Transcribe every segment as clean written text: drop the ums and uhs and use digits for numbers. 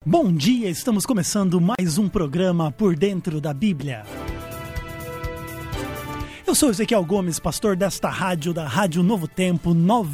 Bom dia, estamos começando mais um programa Por Dentro da Bíblia. Eu sou Ezequiel Gomes, pastor desta rádio, da Rádio Novo Tempo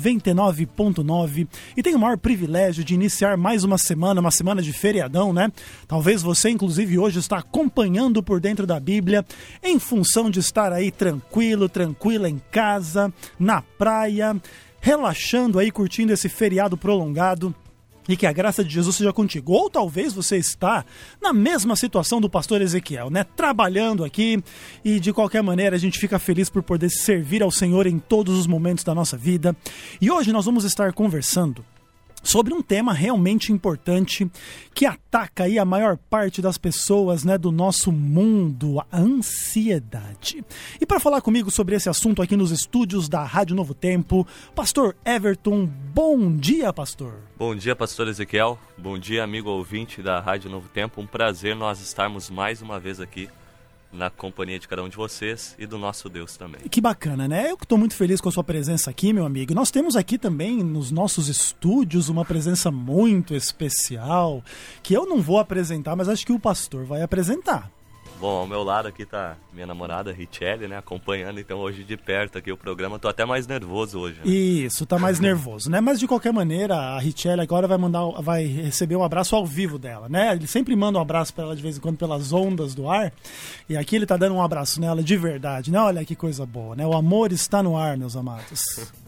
99.9, e tenho o maior privilégio de iniciar mais uma semana de feriadão, né? Talvez você, inclusive, hoje está acompanhando Por Dentro da Bíblia em função de estar aí tranquila em casa, na praia, relaxando aí, curtindo esse feriado prolongado. E que a graça de Jesus seja contigo. Ou talvez você está na mesma situação do pastor Ezequiel, né? Trabalhando aqui, e de qualquer maneira a gente fica feliz por poder servir ao Senhor em todos os momentos da nossa vida. E hoje nós vamos estar conversando sobre um tema realmente importante que ataca aí a maior parte das pessoas, né, do nosso mundo, a ansiedade. E para falar comigo sobre esse assunto aqui nos estúdios da Rádio Novo Tempo, pastor Everton. Bom dia, pastor. Bom dia, pastor Ezequiel. Bom dia, amigo ouvinte da Rádio Novo Tempo. Um prazer nós estarmos mais uma vez aqui na companhia de cada um de vocês e do nosso Deus também. Que bacana, né? Eu que estou muito feliz com a sua presença aqui, meu amigo. Nós temos aqui também nos nossos estúdios uma presença muito especial, que eu não vou apresentar, mas acho que o pastor vai apresentar. Bom, ao meu lado aqui tá minha namorada, Richelle, né? Acompanhando então hoje de perto aqui o programa. Tô até mais nervoso hoje, né? Isso, tá mais nervoso, né? Mas de qualquer maneira, a Richelle agora vai receber um abraço ao vivo dela, né? Ele sempre manda um abraço para ela de vez em quando pelas ondas do ar. E aqui ele tá dando um abraço nela de verdade, né? Olha que coisa boa, né? O amor está no ar, meus amados.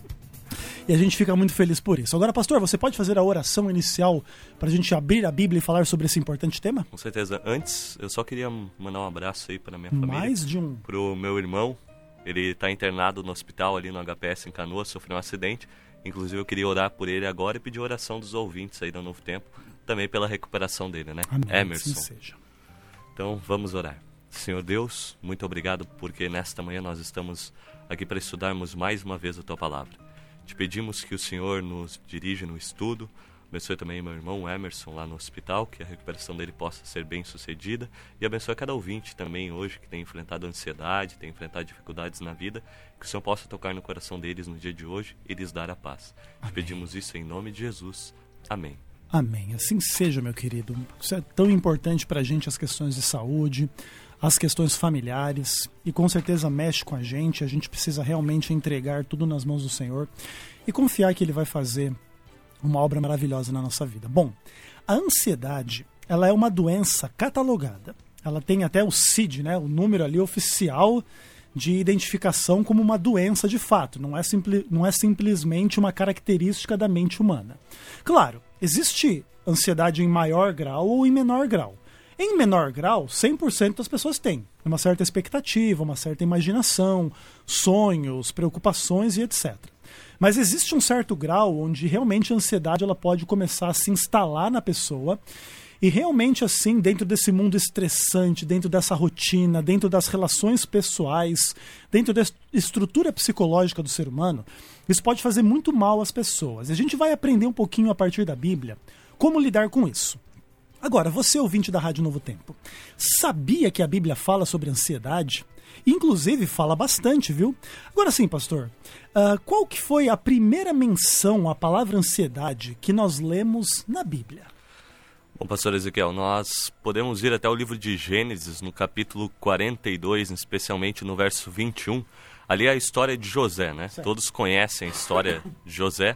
E a gente fica muito feliz por isso. Agora, pastor, você pode fazer a oração inicial para a gente abrir a Bíblia e falar sobre esse importante tema? Com certeza. Antes, eu só queria mandar um abraço aí para minha família. Mais de um. Pro meu irmão. Ele está internado no hospital ali no HPS em Canoas, sofreu um acidente. Inclusive, eu queria orar por ele agora e pedir oração dos ouvintes aí do Novo Tempo, também pela recuperação dele, né? Amém. Emerson. Assim seja. Então, vamos orar. Senhor Deus, muito obrigado porque nesta manhã nós estamos aqui para estudarmos mais uma vez a Tua Palavra. Te pedimos que o Senhor nos dirija no estudo, abençoe também meu irmão Emerson lá no hospital, que a recuperação dele possa ser bem sucedida, e abençoe cada ouvinte também hoje que tem enfrentado ansiedade, tem enfrentado dificuldades na vida, que o Senhor possa tocar no coração deles no dia de hoje e lhes dar a paz. Amém. Te pedimos isso em nome de Jesus. Amém. Amém. Assim seja, meu querido. Isso é tão importante para a gente, as questões de saúde, as questões familiares, e com certeza mexe com a gente precisa realmente entregar tudo nas mãos do Senhor e confiar que Ele vai fazer uma obra maravilhosa na nossa vida. Bom, a ansiedade, ela é uma doença catalogada. Ela tem até o CID, né, o número ali oficial de identificação como uma doença de fato, não é simplesmente uma característica da mente humana. Claro, existe ansiedade em maior grau ou em menor grau. Em menor grau, 100% das pessoas têm uma certa expectativa, uma certa imaginação, sonhos, preocupações e etc. Mas existe um certo grau onde realmente a ansiedade ela pode começar a se instalar na pessoa e realmente assim, dentro desse mundo estressante, dentro dessa rotina, dentro das relações pessoais, dentro da estrutura psicológica do ser humano, isso pode fazer muito mal às pessoas. E a gente vai aprender um pouquinho a partir da Bíblia como lidar com isso. Agora, você ouvinte da Rádio Novo Tempo, sabia que a Bíblia fala sobre ansiedade? Inclusive fala bastante, viu? Agora sim, pastor, qual que foi a primeira menção à palavra ansiedade que nós lemos na Bíblia? Bom, pastor Ezequiel, nós podemos ir até o livro de Gênesis, no capítulo 42, especialmente no verso 21. Ali é a história de José, né? Certo. Todos conhecem a história de José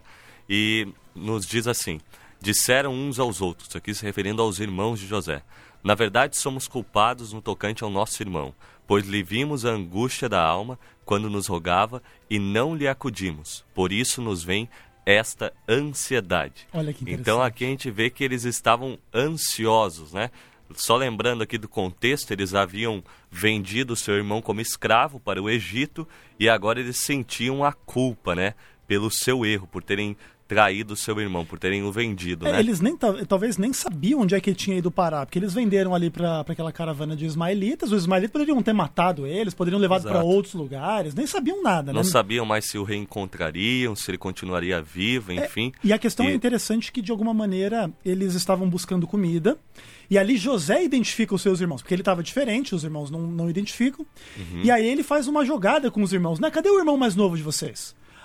e nos diz assim: disseram uns aos outros, aqui se referindo aos irmãos de José: na verdade somos culpados no tocante ao nosso irmão, pois lhe vimos a angústia da alma quando nos rogava e não lhe acudimos, por isso nos vem esta ansiedade. Olha que interessante. Então aqui a gente vê que eles estavam ansiosos, né? Só lembrando aqui do contexto, eles haviam vendido seu irmão como escravo para o Egito e agora eles sentiam a culpa, né? Pelo seu erro, por terem traído seu irmão, por terem o vendido, né? Eles talvez nem sabiam onde é que ele tinha ido parar, porque eles venderam ali para aquela caravana de ismaelitas. Os ismaelitas poderiam ter matado eles, poderiam levado para outros lugares, nem sabiam nada, né? Não sabiam mais se o reencontrariam, se ele continuaria vivo, enfim. E a questão é interessante que, de alguma maneira, eles estavam buscando comida, e ali José identifica os seus irmãos, porque ele estava diferente, os irmãos não identificam, e aí ele faz uma jogada com os irmãos, né? Cadê o irmão mais novo de vocês?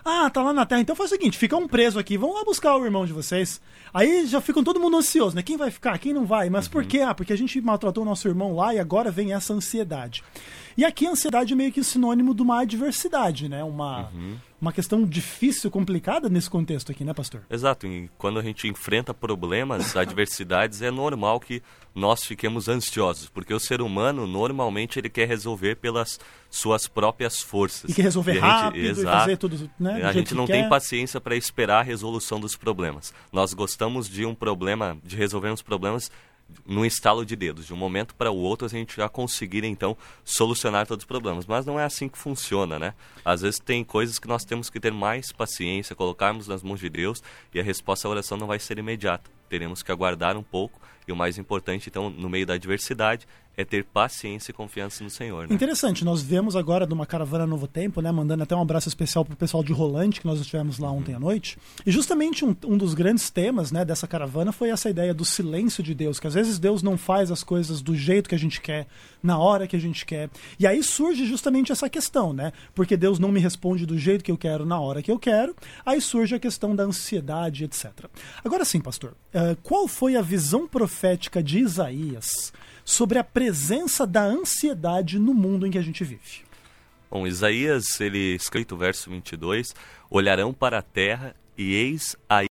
Ah, tá lá na Terra. Então faz o seguinte, fica um preso aqui, vão lá buscar o irmão de vocês. Aí já ficam todo mundo ansioso, né? Quem vai ficar, quem não vai? Mas por quê? Ah, porque a gente maltratou o nosso irmão lá e agora vem essa ansiedade. E aqui a ansiedade é meio que sinônimo de uma adversidade, né? Uma questão difícil, complicada nesse contexto aqui, né, pastor? Exato. E quando a gente enfrenta problemas, adversidades, é normal que nós fiquemos ansiosos, porque o ser humano, normalmente, ele quer resolver pelas suas próprias forças. E quer resolver rápido e fazer tudo, né? A gente não tem paciência para esperar a resolução dos problemas. Nós gostamos de resolver uns problemas num estalo de dedos. De um momento para o outro, a gente já conseguir, então, solucionar todos os problemas. Mas não é assim que funciona, né? Às vezes tem coisas que nós temos que ter mais paciência, colocarmos nas mãos de Deus, e a resposta à oração não vai ser imediata. Teremos que aguardar um pouco, e o mais importante, então, no meio da adversidade, é ter paciência e confiança no Senhor, né? Interessante, nós vemos agora de uma caravana Novo Tempo, né, mandando até um abraço especial para o pessoal de Rolante, que nós estivemos lá ontem à noite, e justamente um dos grandes temas, né, dessa caravana foi essa ideia do silêncio de Deus, que às vezes Deus não faz as coisas do jeito que a gente quer, na hora que a gente quer, e aí surge justamente essa questão, né, porque Deus não me responde do jeito que eu quero, na hora que eu quero, aí surge a questão da ansiedade, etc. Agora sim, pastor, qual foi a visão profética de Isaías sobre a presença da ansiedade no mundo em que a gente vive? Bom, Isaías, ele escrito o verso 22, olharão para a terra e eis aí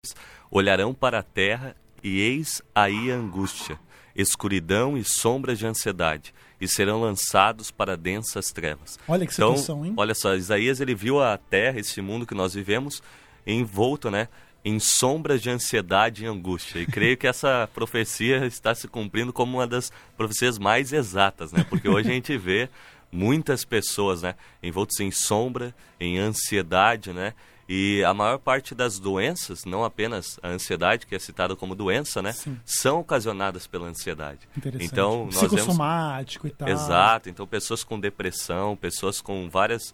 a angústia, escuridão e sombras de ansiedade, e serão lançados para densas trevas. Olha que situação, hein? Olha só, Isaías, ele viu a terra, esse mundo que nós vivemos, envolto, né, em sombras de ansiedade e angústia. E creio que essa profecia está se cumprindo como uma das profecias mais exatas, né? Porque hoje a gente vê muitas pessoas, né, envoltas em sombra, em ansiedade, né? E a maior parte das doenças, não apenas a ansiedade, que é citada como doença, né, são ocasionadas pela ansiedade. Interessante. Então, nós psicossomático e tal. Exato. Então, pessoas com depressão, pessoas com várias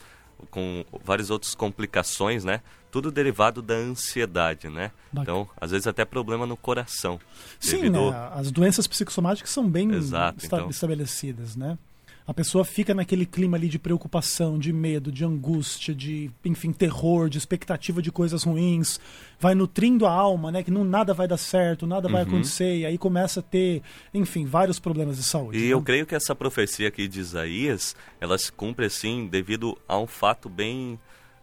outras complicações, né? Tudo derivado da ansiedade, né? Bacana. Então, às vezes até problema no coração. Sim, né? As doenças psicossomáticas são bem então estabelecidas, né? A pessoa fica naquele clima ali de preocupação, de medo, de angústia, de, enfim, terror, de expectativa de coisas ruins, vai nutrindo a alma, né? Que nada vai dar certo, nada vai acontecer, e aí começa a ter, enfim, vários problemas de saúde. E eu creio que essa profecia aqui de Isaías, ela se cumpre, assim, devido a um fato bem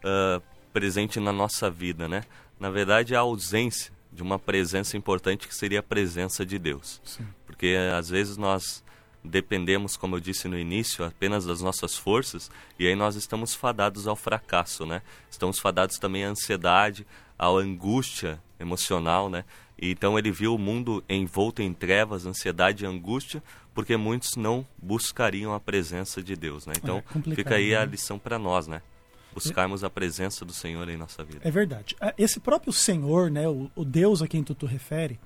presente na nossa vida, né? Na verdade, a ausência de uma presença importante, que seria a presença de Deus. Sim. Porque, às vezes, nós dependemos, como eu disse no início, apenas das nossas forças, e aí nós estamos fadados ao fracasso, né? Estamos fadados também à ansiedade, à angústia emocional, né? E então ele viu o mundo envolto em trevas, ansiedade e angústia, porque muitos não buscariam a presença de Deus, né? Então fica aí a lição para nós, né? Buscarmos a presença do Senhor em nossa vida. É verdade. Esse próprio Senhor, né, o Deus a quem tu refere,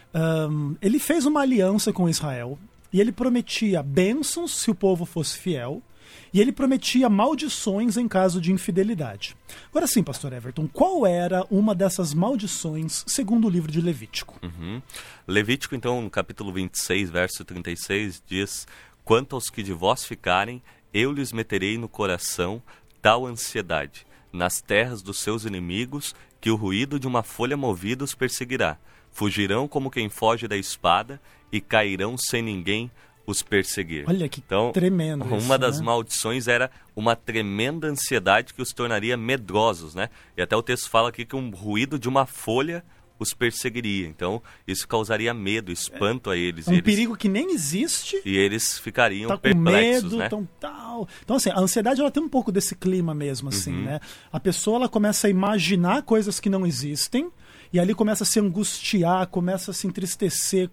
ele fez uma aliança com Israel, e ele prometia bênçãos se o povo fosse fiel, e ele prometia maldições em caso de infidelidade. Agora sim, pastor Everton, qual era uma dessas maldições segundo o livro de Levítico? Levítico, então, no capítulo 26, verso 36, diz: quanto aos que de vós ficarem, eu lhes meterei no coração tal ansiedade, nas terras dos seus inimigos, que o ruído de uma folha movida os perseguirá. Fugirão como quem foge da espada, e cairão sem ninguém os perseguir. Olha que tremendo isso, uma das né? maldições era uma tremenda ansiedade que os tornaria medrosos, né? E até o texto fala aqui que um ruído de uma folha os perseguiria. Então, isso causaria medo, espanto a eles. Perigo que nem existe. E eles ficariam com perplexos, medo, né? Então, assim, a ansiedade, ela tem um pouco desse clima mesmo, assim, né? A pessoa, ela começa a imaginar coisas que não existem, e ali começa a se angustiar, começa a se entristecer,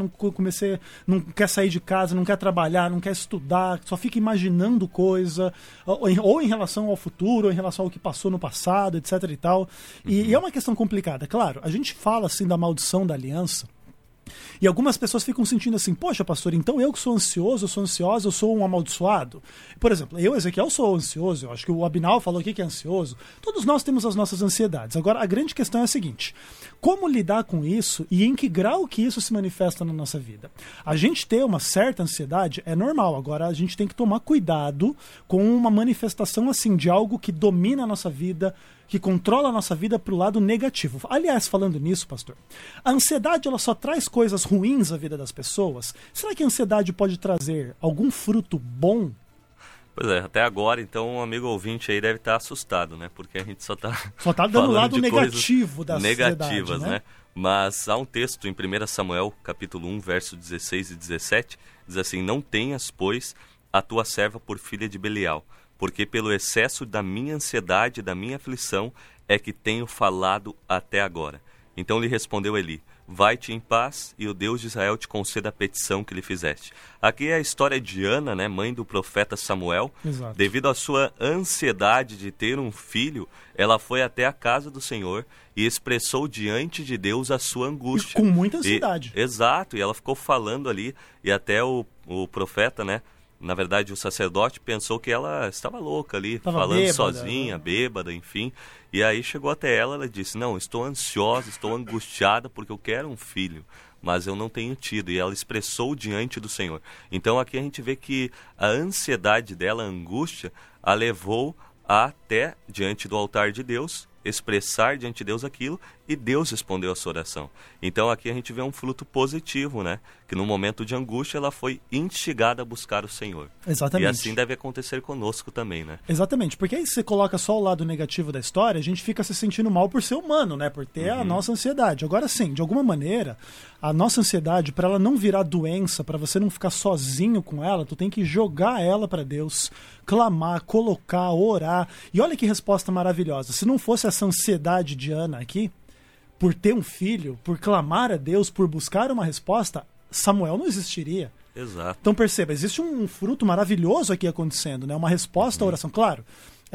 não quer sair de casa, não quer trabalhar, não quer estudar, só fica imaginando coisa, ou em relação ao futuro, ou em relação ao que passou no passado, etc e tal. E é uma questão complicada. Claro, a gente fala assim da maldição da aliança, e algumas pessoas ficam sentindo assim, poxa, pastor, então eu que sou ansioso, eu sou ansiosa, eu sou um amaldiçoado. Por exemplo, eu, Ezequiel, sou ansioso, eu acho que o Abinal falou aqui que é ansioso. Todos nós temos as nossas ansiedades. Agora, a grande questão é a seguinte: como lidar com isso e em que grau que isso se manifesta na nossa vida? A gente ter uma certa ansiedade é normal, agora a gente tem que tomar cuidado com uma manifestação assim de algo que domina a nossa vida, que controla a nossa vida para o lado negativo. Aliás, falando nisso, pastor, a ansiedade ela só traz coisas ruins à vida das pessoas? Será que a ansiedade pode trazer algum fruto bom? Pois é, até agora, então, um amigo ouvinte aí deve estar assustado, né? Porque a gente só tá dando o lado negativo da negativas, sociedade, né? Mas há um texto em 1 Samuel, capítulo 1, verso 16 e 17, diz assim: não tenhas, pois, a tua serva por filha de Belial, porque pelo excesso da minha ansiedade e da minha aflição é que tenho falado até agora. Então lhe respondeu Eli: vai-te em paz, e o Deus de Israel te conceda a petição que lhe fizeste. Aqui é a história de Ana, né, mãe do profeta Samuel. Exato. Devido à sua ansiedade de ter um filho, ela foi até a casa do Senhor e expressou diante de Deus a sua angústia. E com muita ansiedade. Exato, e ela ficou falando ali, e até o profeta, né, na verdade o sacerdote pensou que ela estava louca ali, falando bêbada, sozinha, bêbada, enfim. E aí chegou até ela disse: não, estou ansiosa, estou angustiada porque eu quero um filho, mas eu não tenho tido. E ela expressou diante do Senhor. Então aqui a gente vê que a ansiedade dela, a angústia, a levou até diante do altar de Deus, expressar diante de Deus aquilo, e Deus respondeu a sua oração. Então aqui a gente vê um fruto positivo, né? Que no momento de angústia ela foi instigada a buscar o Senhor. Exatamente. E assim deve acontecer conosco também, né? Exatamente, porque aí você coloca só o lado negativo da história, a gente fica se sentindo mal por ser humano, né? Por ter a nossa ansiedade. Agora sim, de alguma maneira, a nossa ansiedade, para ela não virar doença, para você não ficar sozinho com ela, tu tem que jogar ela para Deus, clamar, colocar, orar. E olha que resposta maravilhosa. Se não fosse essa ansiedade de Ana aqui, por ter um filho, por clamar a Deus, por buscar uma resposta, Samuel não existiria. Exato. Então perceba, existe um fruto maravilhoso aqui acontecendo, né? Uma resposta à oração. Claro,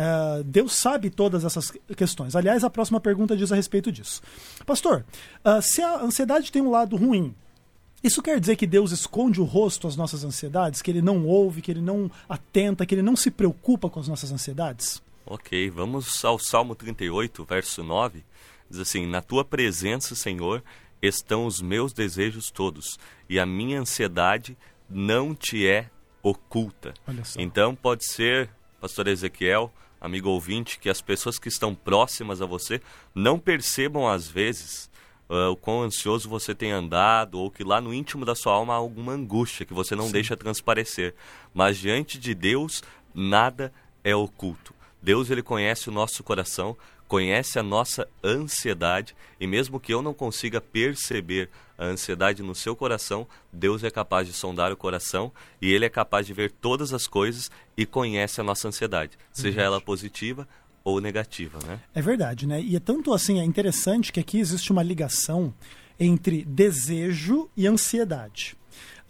Deus sabe todas essas questões. Aliás, a próxima pergunta diz a respeito disso. Pastor, se a ansiedade tem um lado ruim, isso quer dizer que Deus esconde o rosto às nossas ansiedades? Que Ele não ouve, que Ele não atenta, que Ele não se preocupa com as nossas ansiedades? Ok, vamos ao Salmo 38, verso 9. Diz assim: na tua presença, Senhor, estão os meus desejos todos, e a minha ansiedade não te é oculta. Então pode ser, pastor Ezequiel, amigo ouvinte, que as pessoas que estão próximas a você não percebam às vezes o quão ansioso você tem andado, ou que lá no íntimo da sua alma há alguma angústia que você não deixa transparecer. Mas diante de Deus, nada é oculto. Deus, Ele conhece o nosso coração, conhece a nossa ansiedade, e mesmo que eu não consiga perceber a ansiedade no seu coração, Deus é capaz de sondar o coração, e Ele é capaz de ver todas as coisas e conhece a nossa ansiedade, seja ela positiva ou negativa, né? É verdade, né? E é tanto assim, é interessante que aqui existe uma ligação entre desejo e ansiedade.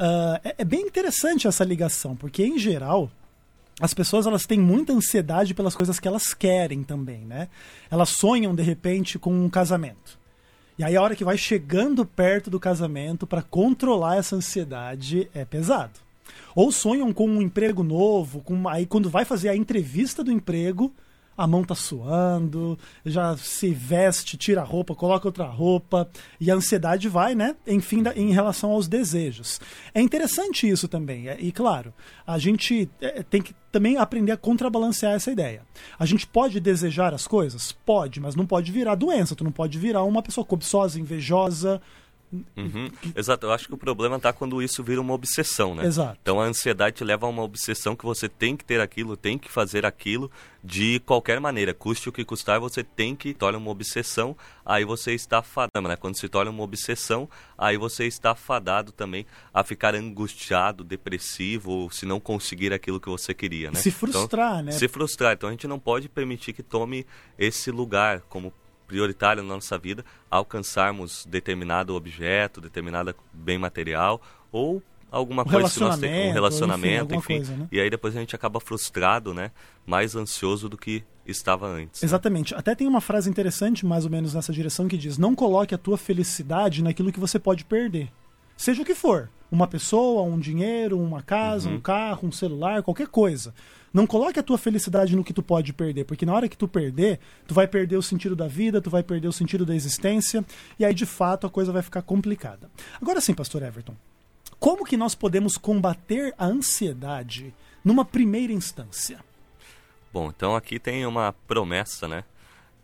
É bem interessante essa ligação, porque em geral as pessoas elas têm muita ansiedade pelas coisas que elas querem também, né? Elas sonham, de repente, com um casamento. E aí a hora que vai chegando perto do casamento, para controlar essa ansiedade, é pesado. Ou sonham com um emprego novo, aí quando vai fazer a entrevista do emprego, a mão tá suando, já se veste, tira a roupa, coloca outra roupa, e a ansiedade vai, né? Enfim, em relação aos desejos. É interessante isso também, e claro, a gente tem que também aprender a contrabalancear essa ideia. A gente pode desejar as coisas? Pode, mas não pode virar doença, tu não pode virar uma pessoa cobiçosa, invejosa. Exato, eu acho que o problema está quando isso vira uma obsessão, né? Exato. Então a ansiedade te leva a uma obsessão que você tem que ter aquilo, tem que fazer aquilo de qualquer maneira, custe o que custar, você tem que torna uma obsessão, aí você está fadado, né? Quando se torna uma obsessão, aí você está fadado também a ficar angustiado, depressivo, ou se não conseguir aquilo que você queria, né? Se frustrar, então, né? Se frustrar, então a gente não pode permitir que tome esse lugar como prioritário na nossa vida, alcançarmos determinado objeto, determinado bem material, ou alguma coisa que nós temos, um relacionamento, enfim. Coisa, né? E aí depois a gente acaba frustrado, né? Mais ansioso do que estava antes. Exatamente. Né? Até tem uma frase interessante, mais ou menos nessa direção, que diz: não coloque a tua felicidade naquilo que você pode perder. Seja o que for. Uma pessoa, um dinheiro, uma casa, um carro, um celular, qualquer coisa. Não coloque a tua felicidade no que tu pode perder, porque na hora que tu perder, tu vai perder o sentido da vida, tu vai perder o sentido da existência, e aí de fato a coisa vai ficar complicada. Agora sim, pastor Everton, como que nós podemos combater a ansiedade numa primeira instância? Bom, então aqui tem uma promessa, né?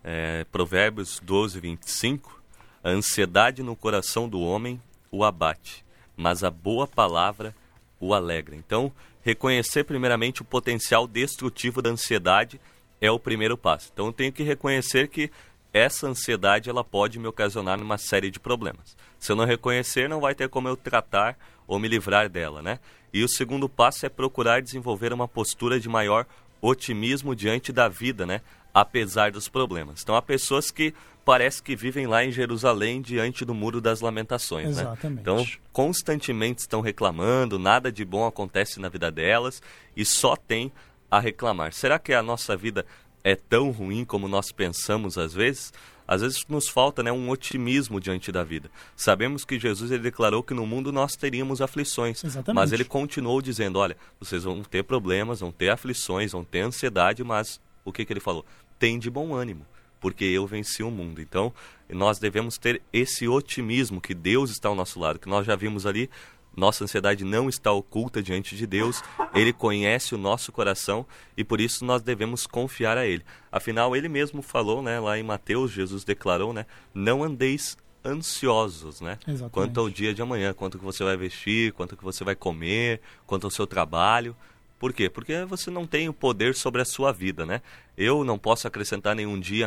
Provérbios 12, 25, a ansiedade no coração do homem o abate, mas a boa palavra o alegra. Então, reconhecer primeiramente o potencial destrutivo da ansiedade é o primeiro passo. Então, eu tenho que reconhecer que essa ansiedade ela pode me ocasionar uma série de problemas. Se eu não reconhecer, não vai ter como eu tratar ou me livrar dela, né? E o segundo passo é procurar desenvolver uma postura de maior otimismo diante da vida, né? Apesar dos problemas. Então, há pessoas que parece que vivem lá em Jerusalém diante do Muro das Lamentações, exatamente, né? Então, constantemente estão reclamando, nada de bom acontece na vida delas e só tem a reclamar. Será que a nossa vida é tão ruim como nós pensamos às vezes? Às vezes nos falta, né, um otimismo diante da vida. Sabemos que Jesus ele declarou que no mundo nós teríamos aflições. Exatamente. Mas ele continuou dizendo, olha, vocês vão ter problemas, vão ter aflições, vão ter ansiedade, mas o que ele falou? Tem de bom ânimo, porque eu venci o mundo. Então, nós devemos ter esse otimismo que Deus está ao nosso lado, que nós já vimos ali. Nossa ansiedade não está oculta diante de Deus, Ele conhece o nosso coração e por isso nós devemos confiar a Ele. Afinal, Ele mesmo falou, né, lá em Mateus, Jesus declarou, né, não andeis ansiosos, né, quanto ao dia de amanhã, quanto que você vai vestir, quanto que você vai comer, quanto ao seu trabalho. Por quê? Porque você não tem o poder sobre a sua vida, né? Eu não posso acrescentar nenhum dia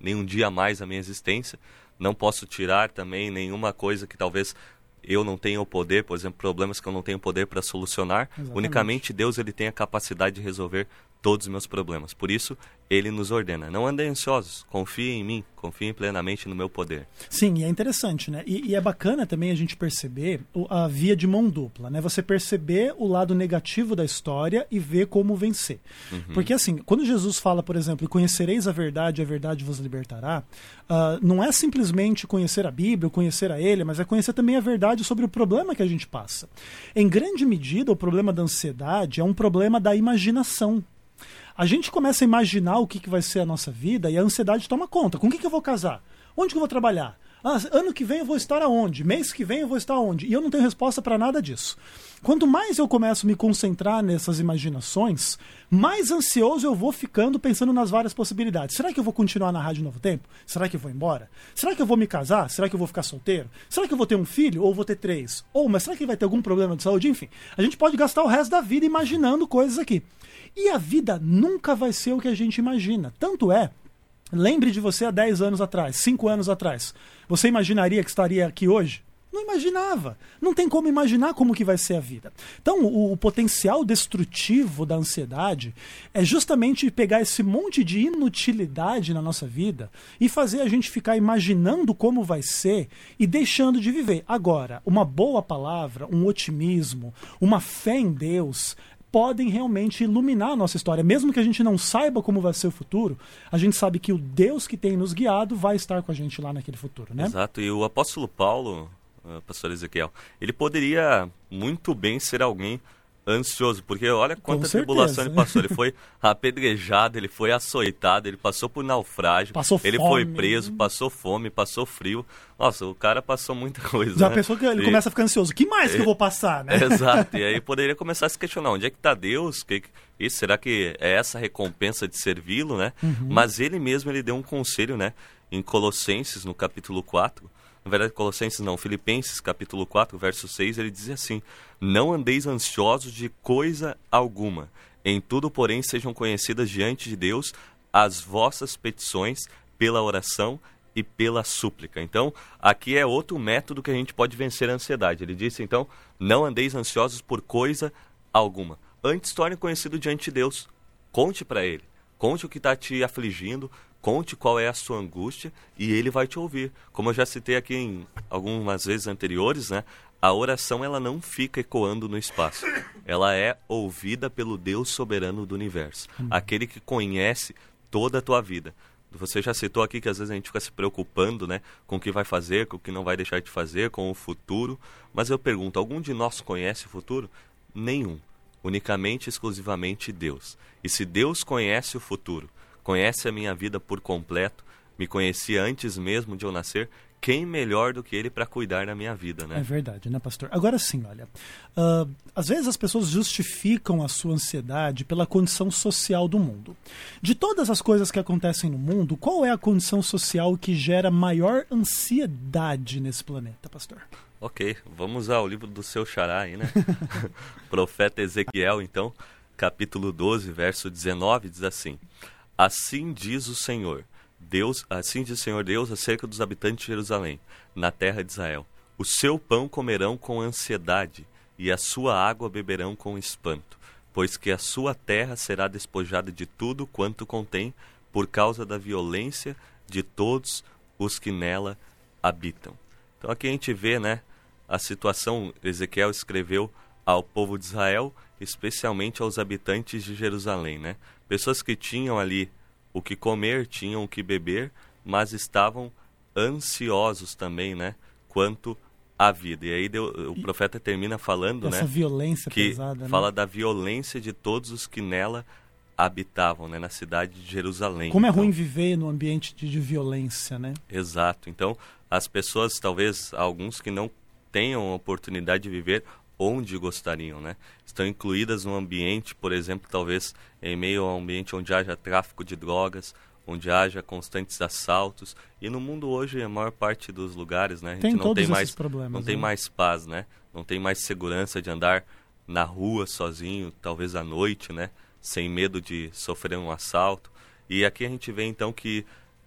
a mais à minha existência, não posso tirar também nenhuma coisa que talvez eu não tenho o poder, por exemplo, problemas que eu não tenho poder para solucionar. Exatamente. Unicamente Deus ele tem a capacidade de resolver todos os meus problemas. Por isso, Ele nos ordena. Não andem ansiosos, confiem em mim, confiem plenamente no meu poder. Sim, e é interessante, né? E é bacana também a gente perceber a via de mão dupla, né? Você perceber o lado negativo da história e ver como vencer. Uhum. Porque assim, quando Jesus fala, por exemplo, conhecereis a verdade vos libertará, não é simplesmente conhecer a Bíblia, conhecer a Ele, mas é conhecer também a verdade sobre o problema que a gente passa. Em grande medida, o problema da ansiedade é um problema da imaginação. A gente começa a imaginar o que vai ser a nossa vida e a ansiedade toma conta. Com quem que eu vou casar? Onde que eu vou trabalhar? Ano que vem eu vou estar aonde? Mês que vem eu vou estar aonde? E eu não tenho resposta para nada disso. Quanto mais eu começo a me concentrar nessas imaginações, mais ansioso eu vou ficando pensando nas várias possibilidades. Será que eu vou continuar na Rádio Novo Tempo? Será que eu vou embora? Será que eu vou me casar? Será que eu vou ficar solteiro? Será que eu vou ter um filho ou vou ter 3? Mas será que vai ter algum problema de saúde? Enfim, a gente pode gastar o resto da vida imaginando coisas aqui. E a vida nunca vai ser o que a gente imagina. Tanto é, lembre de você há 10 anos atrás, 5 anos atrás. Você imaginaria que estaria aqui hoje? Não imaginava. Não tem como imaginar como que vai ser a vida. Então, o potencial destrutivo da ansiedade é justamente pegar esse monte de inutilidade na nossa vida e fazer a gente ficar imaginando como vai ser e deixando de viver. Agora, uma boa palavra, um otimismo, uma fé em Deus podem realmente iluminar a nossa história. Mesmo que a gente não saiba como vai ser o futuro, a gente sabe que o Deus que tem nos guiado vai estar com a gente lá naquele futuro, né? Exato. E o apóstolo Paulo, pastor Ezequiel, ele poderia muito bem ser alguém ansioso, porque olha quanta tribulação ele passou. Ele foi apedrejado, ele foi açoitado, ele passou por naufrágio, ele foi preso, passou fome, passou frio. Nossa, o cara passou muita coisa. Já pensou que ele começa a ficar ansioso. Que mais que eu vou passar, né? Exato. E aí poderia começar a se questionar, onde é que está Deus? Será que é essa recompensa de servi-lo, né? Uhum. Mas ele mesmo, ele deu um conselho, né? Em Colossenses, no capítulo 4, na verdade, Colossenses não, Filipenses, capítulo 4, verso 6, ele diz assim: não andeis ansiosos de coisa alguma, em tudo, porém, sejam conhecidas diante de Deus as vossas petições pela oração e pela súplica. Então, aqui é outro método que a gente pode vencer a ansiedade. Ele disse, então, não andeis ansiosos por coisa alguma. Antes, torne conhecido diante de Deus. Conte para Ele. Conte o que está te afligindo, conte qual é a sua angústia e Ele vai te ouvir. Como eu já citei aqui em algumas vezes anteriores, né? A oração ela não fica ecoando no espaço. Ela é ouvida pelo Deus soberano do universo. Aquele que conhece toda a tua vida. Você já citou aqui que às vezes a gente fica se preocupando, né, com o que vai fazer, com o que não vai deixar de fazer, com o futuro. Mas eu pergunto, algum de nós conhece o futuro? Nenhum. Unicamente, exclusivamente Deus. E se Deus conhece o futuro, conhece a minha vida por completo, me conhecia antes mesmo de eu nascer, quem melhor do que ele para cuidar da minha vida, né? É verdade, né, pastor? Agora sim, olha, às vezes as pessoas justificam a sua ansiedade pela condição social do mundo. De todas as coisas que acontecem no mundo, qual é a condição social que gera maior ansiedade nesse planeta, pastor? Ok, vamos ao livro do seu xará aí, né? Profeta Ezequiel, então, capítulo 12, verso 19, diz assim: Assim diz o Senhor Deus, assim diz o Senhor Deus acerca dos habitantes de Jerusalém, na terra de Israel: o seu pão comerão com ansiedade, e a sua água beberão com espanto, pois que a sua terra será despojada de tudo quanto contém, por causa da violência de todos os que nela habitam. Então aqui a gente vê, né, a situação. Ezequiel escreveu ao povo de Israel, especialmente aos habitantes de Jerusalém, né? Pessoas que tinham ali o que comer, tinham o que beber, mas estavam ansiosos também, né, quanto à vida. E aí o profeta termina falando, essa, né, violência que pesada, né? fala da violência de todos os que nela habitavam, né, na cidade de Jerusalém. Como é ruim viver no ambiente de violência, né? Exato. Então, as pessoas, talvez alguns que não tenham a oportunidade de viver onde gostariam, né? Estão incluídas num ambiente, por exemplo, talvez em meio a um ambiente onde haja tráfico de drogas, onde haja constantes assaltos. E no mundo hoje, a maior parte dos lugares, né, a gente não tem mais problemas, não tem mais paz, né? Não tem mais segurança de andar na rua sozinho, talvez à noite, né, sem medo de sofrer um assalto. E aqui a gente vê então que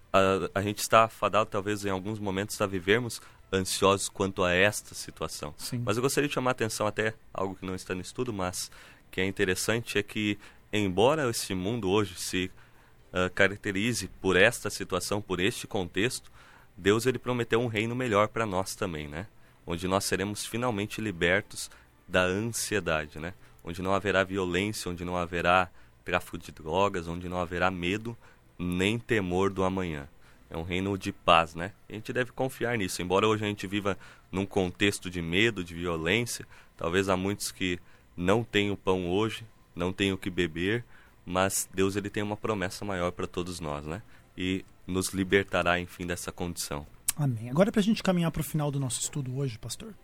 a gente está fadado, talvez em alguns momentos, a vivermos ansiosos quanto a esta situação. Sim. Mas eu gostaria de chamar a atenção até algo que não está no estudo, mas que é interessante, é que embora esse mundo hoje se caracterize por esta situação, por este contexto, Deus ele prometeu um reino melhor para nós também, né? Onde nós seremos finalmente libertos da ansiedade, né? Onde não haverá violência, onde não haverá tráfico de drogas, onde não haverá medo nem temor do amanhã. É um reino de paz, né? E a gente deve confiar nisso. Embora hoje a gente viva num contexto de medo, de violência, talvez há muitos que não tenham pão hoje, não tenham o que beber, mas Deus ele tem uma promessa maior para todos nós, né? E nos libertará, enfim, dessa condição. Amém. Agora, para a gente caminhar para o final do nosso estudo hoje, pastor,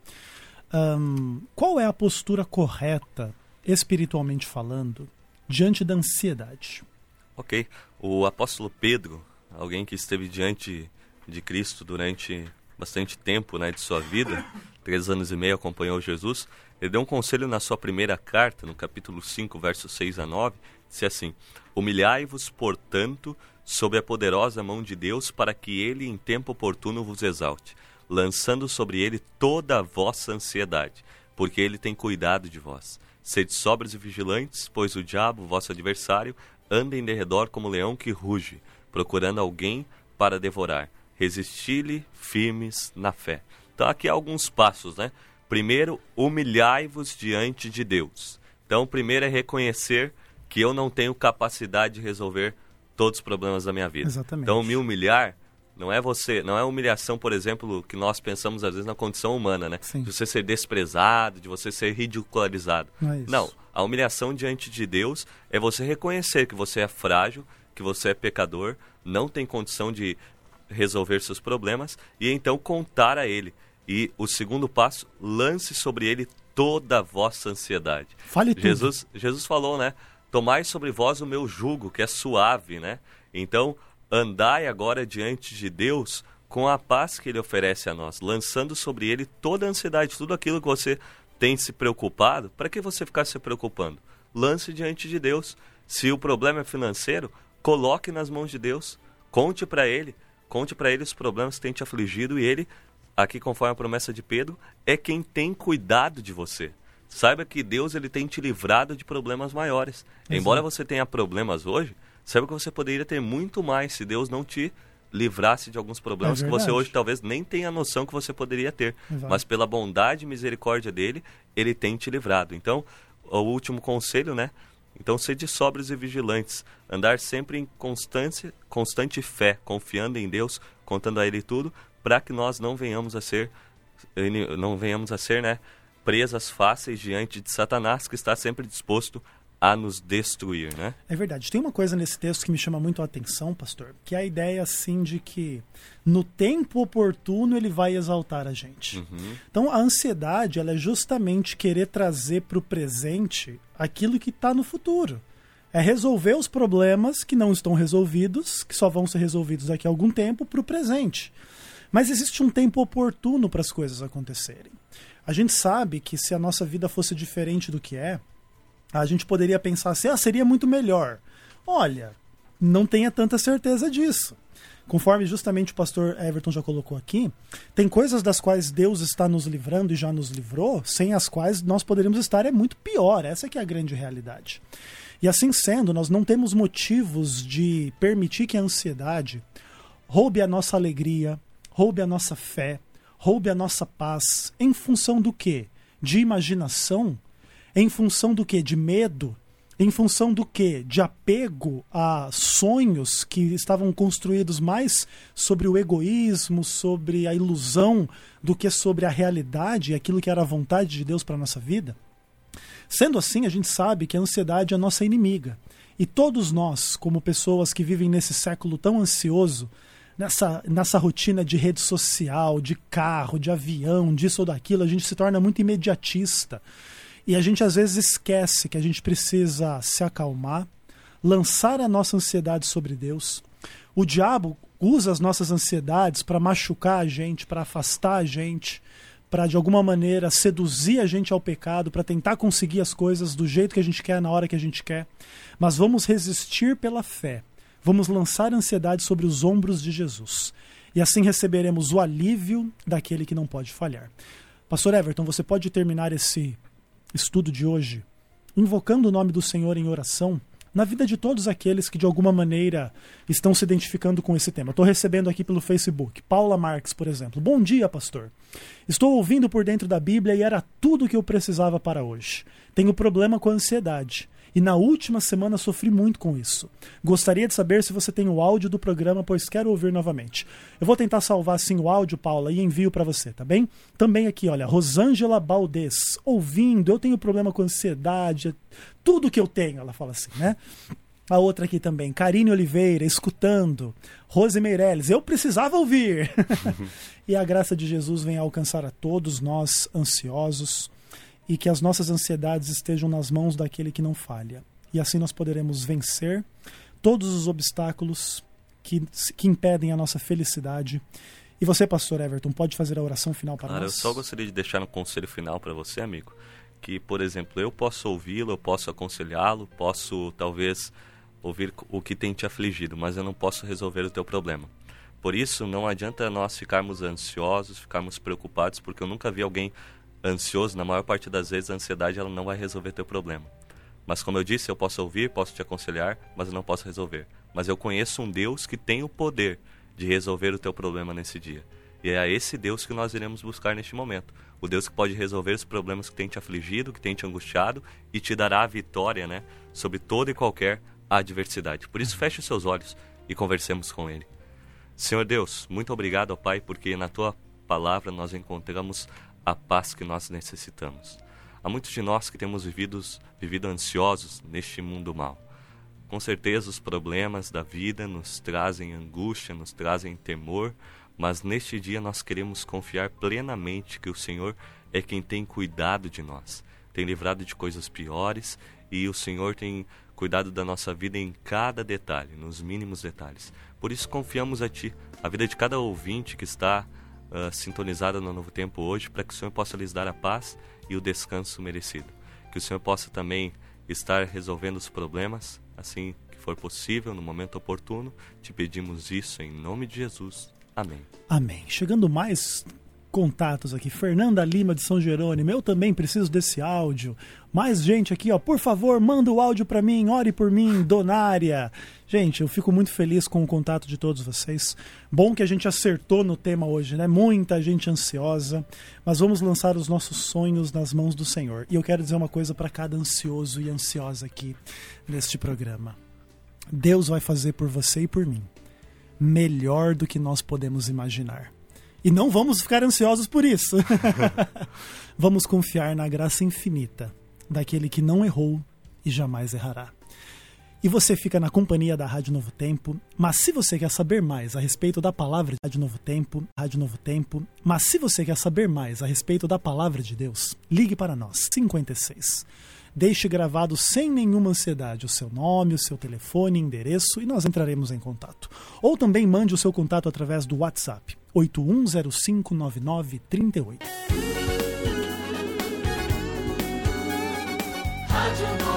qual é a postura correta, espiritualmente falando, diante da ansiedade? Ok. O apóstolo Pedro, alguém que esteve diante de Cristo durante bastante tempo, né, de sua vida, 3 anos e meio acompanhou Jesus, ele deu um conselho na sua primeira carta, no capítulo 5, versos 6 a 9, disse assim: Humilhai-vos, portanto, sob a poderosa mão de Deus, para que ele em tempo oportuno vos exalte, lançando sobre ele toda a vossa ansiedade, porque ele tem cuidado de vós. Sede sóbrios e vigilantes, pois o diabo, vosso adversário, anda em derredor como leão que ruge, procurando alguém para devorar. Resisti-lhe firmes na fé. Então aqui há alguns passos, né? Primeiro, humilhai-vos diante de Deus. Então, primeiro é reconhecer que eu não tenho capacidade de resolver todos os problemas da minha vida. Exatamente. Então, me humilhar não é humilhação, por exemplo, que nós pensamos às vezes na condição humana, né? Sim. De você ser desprezado, de você ser ridicularizado. Não é isso. Não, a humilhação diante de Deus é você reconhecer que você é frágil, que você é pecador, não tem condição de resolver seus problemas e então contar a Ele. E o segundo passo, lance sobre Ele toda a vossa ansiedade. Fale tudo. Jesus falou, né? Tomai sobre vós o meu jugo, que é suave, né? Então, andai agora diante de Deus com a paz que Ele oferece a nós, lançando sobre Ele toda a ansiedade, tudo aquilo que você tem se preocupado. Para que você ficar se preocupando? Lance diante de Deus. Se o problema é financeiro, coloque nas mãos de Deus. Conte para Ele os problemas que têm te afligido e Ele, aqui conforme a promessa de Pedro, é quem tem cuidado de você. Saiba que Deus ele tem te livrado de problemas maiores. Exato. Embora você tenha problemas hoje, saiba que você poderia ter muito mais se Deus não te livrasse de alguns problemas que você hoje talvez nem tenha noção que você poderia ter. Exato. Mas pela bondade e misericórdia dele, ele tem te livrado. Então, o último conselho, né? Então, sede sóbrios e vigilantes, andar sempre em constante fé, confiando em Deus, contando a Ele tudo, para que nós não venhamos a ser, né, presas fáceis diante de Satanás, que está sempre disposto a nos destruir, né? É verdade. Tem uma coisa nesse texto que me chama muito a atenção, pastor, que é a ideia, assim, de que no tempo oportuno ele vai exaltar a gente. Então, a ansiedade, ela é justamente querer trazer para o presente aquilo que está no futuro. É resolver os problemas que não estão resolvidos, que só vão ser resolvidos daqui a algum tempo, para o presente. Mas existe um tempo oportuno para as coisas acontecerem. A gente sabe que se a nossa vida fosse diferente do que é, a gente poderia pensar assim, seria muito melhor. Olha, não tenha tanta certeza disso. Conforme justamente o pastor Everton já colocou aqui, tem coisas das quais Deus está nos livrando e já nos livrou, sem as quais nós poderíamos estar muito pior. Essa que é a grande realidade. E assim sendo, nós não temos motivos de permitir que a ansiedade roube a nossa alegria, roube a nossa fé, roube a nossa paz. Em função do quê? De imaginação? Em função do quê? De medo? Em função do quê? De apego a sonhos que estavam construídos mais sobre o egoísmo, sobre a ilusão, do que sobre a realidade e aquilo que era a vontade de Deus para a nossa vida? Sendo assim, a gente sabe que a ansiedade é a nossa inimiga. E todos nós, como pessoas que vivem nesse século tão ansioso, nessa rotina de rede social, de carro, de avião, disso ou daquilo, a gente se torna muito imediatista. E a gente às vezes esquece que a gente precisa se acalmar, lançar a nossa ansiedade sobre Deus. O diabo usa as nossas ansiedades para machucar a gente, para afastar a gente, para de alguma maneira seduzir a gente ao pecado, para tentar conseguir as coisas do jeito que a gente quer, na hora que a gente quer. Mas vamos resistir pela fé. Vamos lançar a ansiedade sobre os ombros de Jesus. E assim receberemos o alívio daquele que não pode falhar. Pastor Everton, você pode terminar esse estudo de hoje invocando o nome do Senhor em oração na vida de todos aqueles que de alguma maneira estão se identificando com esse tema. Estou recebendo aqui pelo Facebook, Paula Marques, por exemplo. Bom dia, pastor. Estou ouvindo por dentro da Bíblia e era tudo o que eu precisava para hoje. Tenho problema com a ansiedade. E na última semana sofri muito com isso. Gostaria de saber se você tem o áudio do programa, pois quero ouvir novamente. Eu vou tentar salvar sim o áudio, Paula, e envio para você, tá bem? Também aqui, olha, Rosângela Baldez, ouvindo, eu tenho problema com ansiedade, tudo que eu tenho, ela fala assim, né? A outra aqui também, Karine Oliveira, escutando. Rose Meirelles, eu precisava ouvir. E a graça de Jesus vem alcançar a todos nós ansiosos, e que as nossas ansiedades estejam nas mãos daquele que não falha. E assim nós poderemos vencer todos os obstáculos que impedem a nossa felicidade. E você, pastor Everton, pode fazer a oração final para nós? Eu só gostaria de deixar um conselho final para você, amigo, que, por exemplo, eu posso ouvi-lo, eu posso aconselhá-lo, posso talvez ouvir o que tem te afligido, mas eu não posso resolver o teu problema. Por isso, não adianta nós ficarmos ansiosos, ficarmos preocupados, porque eu nunca vi alguém ansioso. Na maior parte das vezes a ansiedade ela não vai resolver teu problema. Mas como eu disse, eu posso ouvir, posso te aconselhar, mas eu não posso resolver. Mas eu conheço um Deus que tem o poder de resolver o teu problema nesse dia. E é a esse Deus que nós iremos buscar neste momento. O Deus que pode resolver os problemas que tem te afligido, que tem te angustiado e te dará a vitória, né, sobre toda e qualquer adversidade. Por isso, feche os seus olhos e conversemos com Ele. Senhor Deus, muito obrigado, ó Pai, porque na Tua palavra nós encontramos a paz que nós necessitamos. Há muitos de nós que temos vivido ansiosos neste mundo mau. Com certeza os problemas da vida nos trazem angústia, nos trazem temor, mas neste dia nós queremos confiar plenamente que o Senhor é quem tem cuidado de nós, tem livrado de coisas piores e o Senhor tem cuidado da nossa vida em cada detalhe, nos mínimos detalhes. Por isso confiamos a Ti, a vida de cada ouvinte que está sintonizada no Novo Tempo hoje, para que o Senhor possa lhes dar a paz e o descanso merecido. Que o Senhor possa também estar resolvendo os problemas, assim que for possível, no momento oportuno. Te pedimos isso em nome de Jesus. Amém. Amém. Chegando mais contatos aqui. Fernanda Lima de São Jerônimo, eu também preciso desse áudio. Mais gente aqui, ó, por favor, manda o áudio para mim, ore por mim, Donária. Gente, eu fico muito feliz com o contato de todos vocês. Bom que a gente acertou no tema hoje, né? Muita gente ansiosa, mas vamos lançar os nossos sonhos nas mãos do Senhor. E eu quero dizer uma coisa para cada ansioso e ansiosa aqui neste programa. Deus vai fazer por você e por mim melhor do que nós podemos imaginar. E não vamos ficar ansiosos por isso. Vamos confiar na graça infinita daquele que não errou e jamais errará. E você fica na companhia da Rádio Novo Tempo, mas se você quer saber mais a respeito da palavra de Rádio Novo Tempo, mas se você quer saber mais a respeito da palavra de Deus, ligue para nós, 56. Deixe gravado sem nenhuma ansiedade o seu nome, o seu telefone, endereço e nós entraremos em contato. Ou também mande o seu contato através do WhatsApp, 81059938.